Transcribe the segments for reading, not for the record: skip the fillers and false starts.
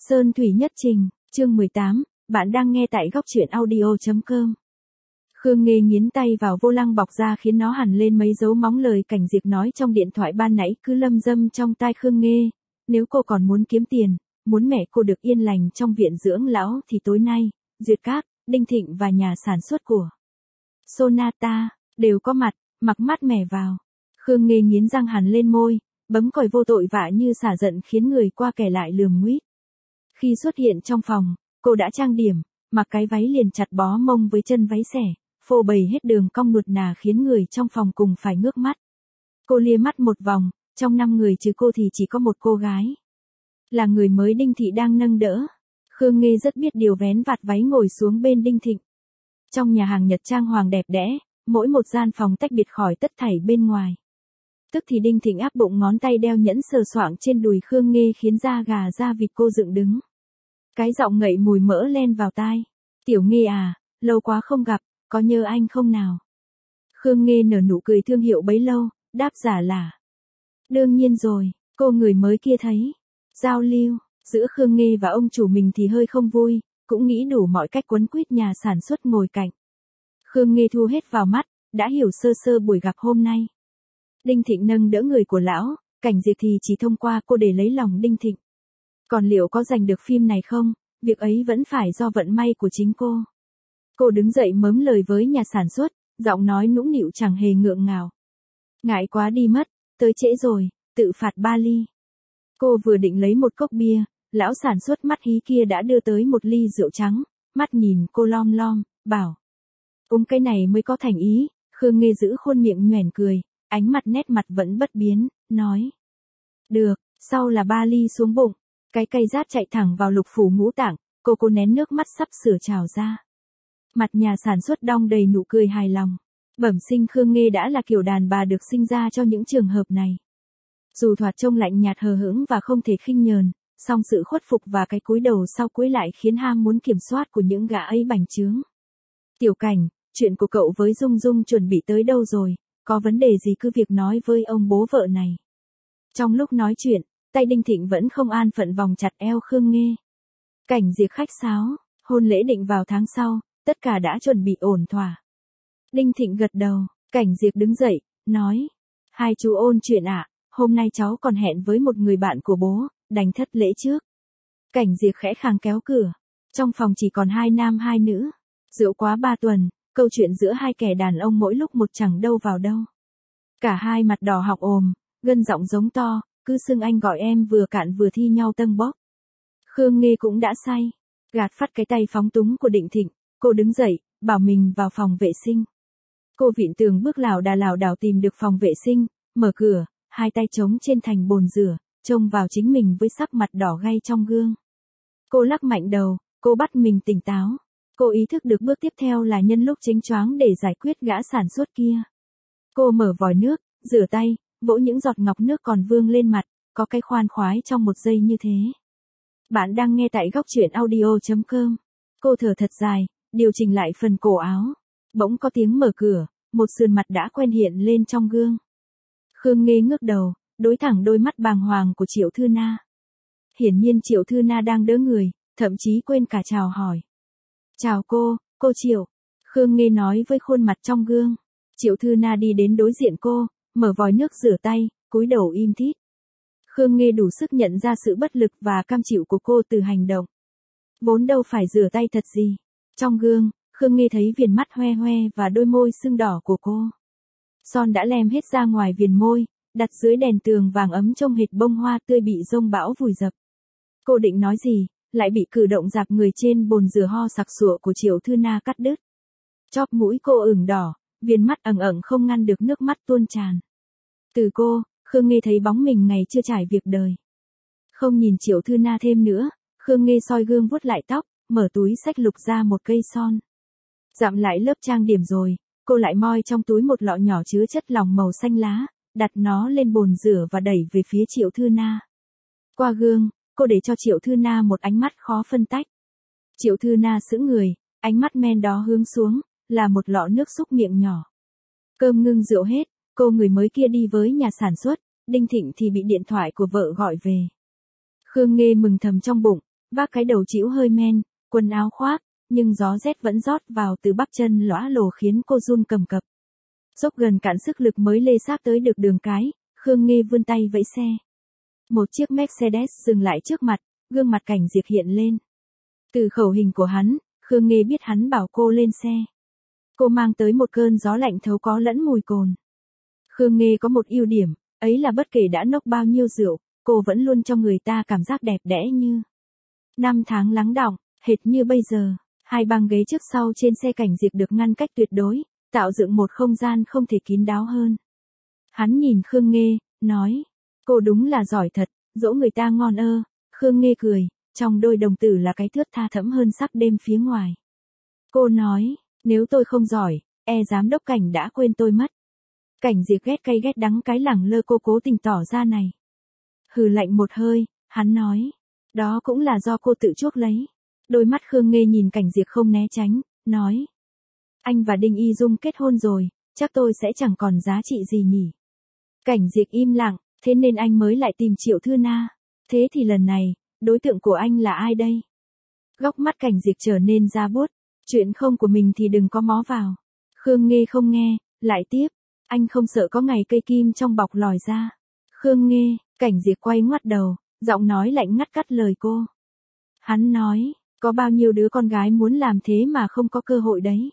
Sơn Thủy Nhất Trình, chương 18, bạn đang nghe tại góc truyện audio.com. Khương Nghê nghiến tay vào vô lăng bọc ra khiến nó hằn lên mấy dấu móng lời Cảnh Diệp nói trong điện thoại ban nãy cứ lâm dâm trong tai Khương Nghê. Nếu cô còn muốn kiếm tiền, muốn mẹ cô được yên lành trong viện dưỡng lão thì tối nay, Duyệt Các, Đinh Thịnh và nhà sản xuất của Sonata đều có mặt, mặc mát mẻ vào. Khương Nghê nghiến răng hằn lên môi, bấm còi vô tội vạ như xả giận khiến người qua kẻ lại lườm nguýt. Khi xuất hiện trong phòng, cô đã trang điểm, mặc cái váy liền chặt bó mông với chân váy xẻ, phô bày hết đường cong nuột nà khiến người trong phòng cùng phải ngước mắt. Cô lia mắt một vòng, trong 5 người trừ cô thì chỉ có một cô gái. Là người mới Đinh Thị đang nâng đỡ. Khương Nghê rất biết điều vén vạt váy ngồi xuống bên Đinh Thịnh. Trong nhà hàng Nhật trang hoàng đẹp đẽ, mỗi một gian phòng tách biệt khỏi tất thảy bên ngoài. Tức thì Đinh Thịnh áp bụng ngón tay đeo nhẫn sờ soạng trên đùi Khương Nghê khiến da gà da vịt cô dựng đứng. Cái giọng ngậy mùi mỡ len vào tai. Tiểu Nghê à, lâu quá không gặp, có nhớ anh không nào? Khương Nghê nở nụ cười thương hiệu bấy lâu, đáp giả là. Đương nhiên rồi, cô người mới kia thấy. Giao lưu, giữa Khương Nghê và ông chủ mình thì hơi không vui, cũng nghĩ đủ mọi cách quấn quýt nhà sản xuất ngồi cạnh. Khương Nghê thu hết vào mắt, đã hiểu sơ sơ buổi gặp hôm nay. Đinh Thịnh nâng đỡ người của lão, Cảnh Diệp thì chỉ thông qua cô để lấy lòng Đinh Thịnh. Còn liệu có giành được phim này không, việc ấy vẫn phải do vận may của chính cô. Cô đứng dậy mớm lời với nhà sản xuất, giọng nói nũng nịu chẳng hề ngượng ngào. Ngại quá đi mất, tới trễ rồi, tự phạt 3 ly. Cô vừa định lấy một cốc bia, lão sản xuất mắt hí kia đã đưa tới một ly rượu trắng, mắt nhìn cô lom lom, bảo. Uống cái này mới có thành ý. Khương Nghê giữ khuôn miệng nhoẻn cười, ánh mặt nét mặt vẫn bất biến, nói. Được, sau là 3 ly xuống bụng, cái cây rát chạy thẳng vào lục phủ ngũ tạng, cô nén nước mắt sắp sửa trào ra. Mặt nhà sản xuất đong đầy nụ cười hài lòng. Bẩm sinh Khương Nghê đã là kiểu đàn bà được sinh ra cho những trường hợp này. Dù thoạt trông lạnh nhạt hờ hững và không thể khinh nhờn, song sự khuất phục và cái cúi đầu sau cúi lại khiến ham muốn kiểm soát của những gã ấy bành trướng. Tiểu Cảnh, chuyện của cậu với Dung Dung chuẩn bị tới đâu rồi, có vấn đề gì cứ việc nói với ông bố vợ này. Trong lúc nói chuyện, tay Đinh Thịnh vẫn không an phận vòng chặt eo Khương Nghê. Cảnh Diệp khách sáo, hôn lễ định vào tháng sau, tất cả đã chuẩn bị ổn thỏa. Đinh Thịnh gật đầu, Cảnh Diệp đứng dậy, nói. Hai chú ôn chuyện ạ, hôm nay cháu còn hẹn với một người bạn của bố, đành thất lễ trước. Cảnh Diệp khẽ khàng kéo cửa, trong phòng chỉ còn 2 nam 2 nữ. Rượu quá 3 tuần, câu chuyện giữa hai kẻ đàn ông mỗi lúc một chẳng đâu vào đâu. Cả hai mặt đỏ học ồm, gân giọng giống to, cứ xưng anh gọi em vừa cạn vừa thi nhau tâng bốc. Khương Nghê cũng đã say, gạt phát cái tay phóng túng của Đinh Thịnh, cô đứng dậy, bảo mình vào phòng vệ sinh. Cô vịn tường bước lảo đảo tìm được phòng vệ sinh, mở cửa, hai tay chống trên thành bồn rửa, trông vào chính mình với sắc mặt đỏ gay trong gương. Cô lắc mạnh đầu, cô bắt mình tỉnh táo. Cô ý thức được bước tiếp theo là nhân lúc chênh choáng để giải quyết gã sản xuất kia. Cô mở vòi nước, rửa tay, vỗ những giọt ngọc nước còn vương lên mặt, có cái khoan khoái trong 1 giây như thế. Bạn đang nghe tại góc truyện audio.com. Cô thở thật dài, điều chỉnh lại phần cổ áo. Bỗng có tiếng mở cửa, một sườn mặt đã quen hiện lên trong gương. Khương Nghê ngước đầu, đối thẳng đôi mắt bàng hoàng của Triệu Thư Na. Hiển nhiên Triệu Thư Na đang đỡ người, thậm chí quên cả chào hỏi. Chào cô Triệu. Khương Nghê nói với khuôn mặt trong gương. Triệu Thư Na đi đến đối diện cô, mở vòi nước rửa tay, cúi đầu im thít. Khương Nghê đủ sức nhận ra sự bất lực và cam chịu của cô từ hành động. Vốn đâu phải rửa tay thật gì. Trong gương, Khương Nghê thấy viền mắt hoe hoe và đôi môi sưng đỏ của cô. Son đã lem hết ra ngoài viền môi, đặt dưới đèn tường vàng ấm trông hệt bông hoa tươi bị giông bão vùi dập. Cô định nói gì, lại bị cử động dạp người trên bồn rửa ho sặc sụa của Triệu Thư Na cắt đứt. Chóp mũi cô ửng đỏ, viền mắt ẩn ẩn không ngăn được nước mắt tuôn tràn. Từ cô, Khương Nghê thấy bóng mình ngày chưa trải việc đời. Không nhìn Triệu Thư Na thêm nữa, Khương Nghê soi gương vuốt lại tóc, mở túi xách lục ra một cây son. Dặm lại lớp trang điểm rồi, cô lại moi trong túi một lọ nhỏ chứa chất lỏng màu xanh lá, đặt nó lên bồn rửa và đẩy về phía Triệu Thư Na. Qua gương, cô để cho Triệu Thư Na một ánh mắt khó phân tách. Triệu Thư Na sững người, ánh mắt men đó hướng xuống, là một lọ nước súc miệng nhỏ. Cơm ngưng rượu hết, cô người mới kia đi với nhà sản xuất, Đinh Thịnh thì bị điện thoại của vợ gọi về. Khương Nghê mừng thầm trong bụng, vác cái đầu trĩu hơi men, quần áo khoác, nhưng gió rét vẫn rót vào từ bắp chân lõa lồ khiến cô run cầm cập. Dốc gần cạn sức lực mới lê xác tới được đường cái, Khương Nghê vươn tay vẫy xe. Một chiếc Mercedes dừng lại trước mặt, gương mặt Cảnh Diệp hiện lên. Từ khẩu hình của hắn, Khương Nghê biết hắn bảo cô lên xe. Cô mang tới một cơn gió lạnh thấu có lẫn mùi cồn. Khương Nghê có một ưu điểm, ấy là bất kể đã nốc bao nhiêu rượu, cô vẫn luôn cho người ta cảm giác đẹp đẽ như năm tháng lắng đọng, hệt như bây giờ. Hai băng ghế trước sau trên xe Cảnh Diệp được ngăn cách tuyệt đối, tạo dựng một không gian không thể kín đáo hơn. Hắn nhìn Khương Nghê, nói, cô đúng là giỏi thật, dỗ người ta ngon ơ. Khương Nghê cười, trong đôi đồng tử là cái thướt tha thẫm hơn sắc đêm phía ngoài. Cô nói, nếu tôi không giỏi, giám đốc Cảnh đã quên tôi mất. Cảnh Diệp ghét cay ghét đắng cái lẳng lơ cô cố tình tỏ ra này. Hừ lạnh một hơi, hắn nói, đó cũng là do cô tự chuốc lấy. Đôi mắt Khương Nghê nhìn Cảnh Diệp không né tránh, nói, anh và Đinh Y Dung kết hôn rồi, chắc tôi sẽ chẳng còn giá trị gì nhỉ. Cảnh Diệp im lặng, thế nên anh mới lại tìm Triệu Thư Na. Thế thì lần này, đối tượng của anh là ai đây? Góc mắt Cảnh Diệp trở nên da buốt, chuyện không của mình thì đừng có mó vào. Khương Nghê không nghe, lại tiếp, anh không sợ có ngày cây kim trong bọc lòi ra. Khương Nghê, Cảnh Diệp quay ngoắt đầu, giọng nói lạnh ngắt cắt lời cô. Hắn nói, có bao nhiêu đứa con gái muốn làm thế mà không có cơ hội đấy.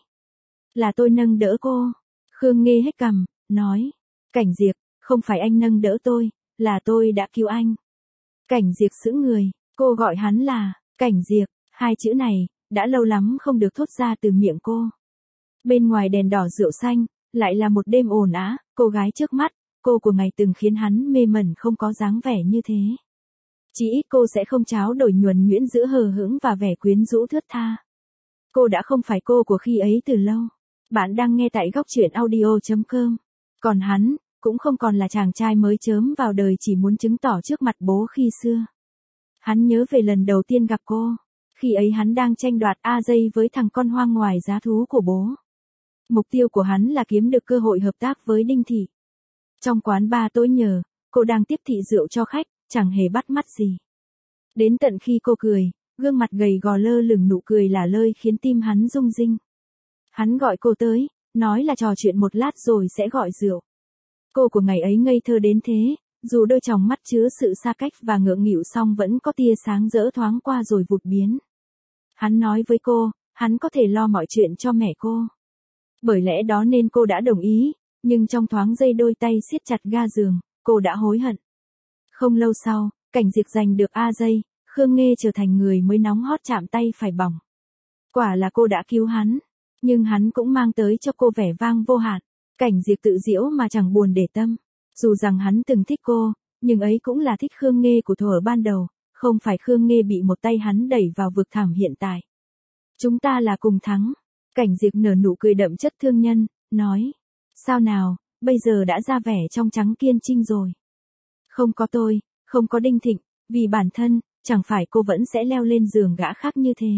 Là tôi nâng đỡ cô. Khương Nghê hết cằm, nói, Cảnh Diệp, không phải anh nâng đỡ tôi, là tôi đã cứu anh. Cảnh Diệp sững người, cô gọi hắn là, Cảnh Diệp, hai chữ này, đã lâu lắm không được thốt ra từ miệng cô. Bên ngoài đèn đỏ rượu xanh, lại là một đêm ồn ào, cô gái trước mắt, cô của ngày từng khiến hắn mê mẩn không có dáng vẻ như thế. Chỉ ít cô sẽ không tráo đổi nhuần nhuyễn giữa hờ hững và vẻ quyến rũ thướt tha. Cô đã không phải cô của khi ấy từ lâu. Bạn đang nghe tại góc truyện audio.com. Còn hắn, cũng không còn là chàng trai mới chớm vào đời chỉ muốn chứng tỏ trước mặt bố khi xưa. Hắn nhớ về lần đầu tiên gặp cô. Khi ấy hắn đang tranh đoạt A-dây với thằng con hoang ngoài giá thú của bố. Mục tiêu của hắn là kiếm được cơ hội hợp tác với Đinh Thị. Trong quán bar tối nhờ, cô đang tiếp thị rượu cho khách, chẳng hề bắt mắt gì. Đến tận khi cô cười, gương mặt gầy gò lơ lửng nụ cười là lơi khiến tim hắn rung rinh. Hắn gọi cô tới, nói là trò chuyện một lát rồi sẽ gọi rượu. Cô của ngày ấy ngây thơ đến thế, dù đôi tròng mắt chứa sự xa cách và ngượng nghịu song vẫn có tia sáng rỡ thoáng qua rồi vụt biến. Hắn nói với cô, hắn có thể lo mọi chuyện cho mẹ cô. Bởi lẽ đó nên cô đã đồng ý, nhưng trong thoáng giây đôi tay siết chặt ga giường, cô đã hối hận. Không lâu sau, Cảnh Diệp giành được A-dây, Khương Nghê trở thành người mới nóng hot chạm tay phải bỏng. Quả là cô đã cứu hắn, nhưng hắn cũng mang tới cho cô vẻ vang vô hạn. Cảnh Diệp tự giễu mà chẳng buồn để tâm. Dù rằng hắn từng thích cô, nhưng ấy cũng là thích Khương Nghê của thuở ban đầu, không phải Khương Nghê bị một tay hắn đẩy vào vực thẳm hiện tại. Chúng ta là cùng thắng. Cảnh Diệp nở nụ cười đậm chất thương nhân, nói. Sao nào, bây giờ đã ra vẻ trong trắng kiên trinh rồi. Không có tôi, không có Đinh Thịnh, vì bản thân, chẳng phải cô vẫn sẽ leo lên giường gã khác như thế.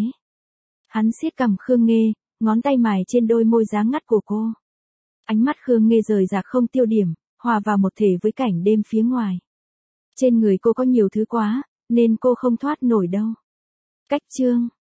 Hắn siết cằm Khương Nghê, ngón tay mài trên đôi môi dáng ngắt của cô. Ánh mắt Khương Nghê rời rạc không tiêu điểm, hòa vào một thể với cảnh đêm phía ngoài. Trên người cô có nhiều thứ quá, nên cô không thoát nổi đâu. Cách chương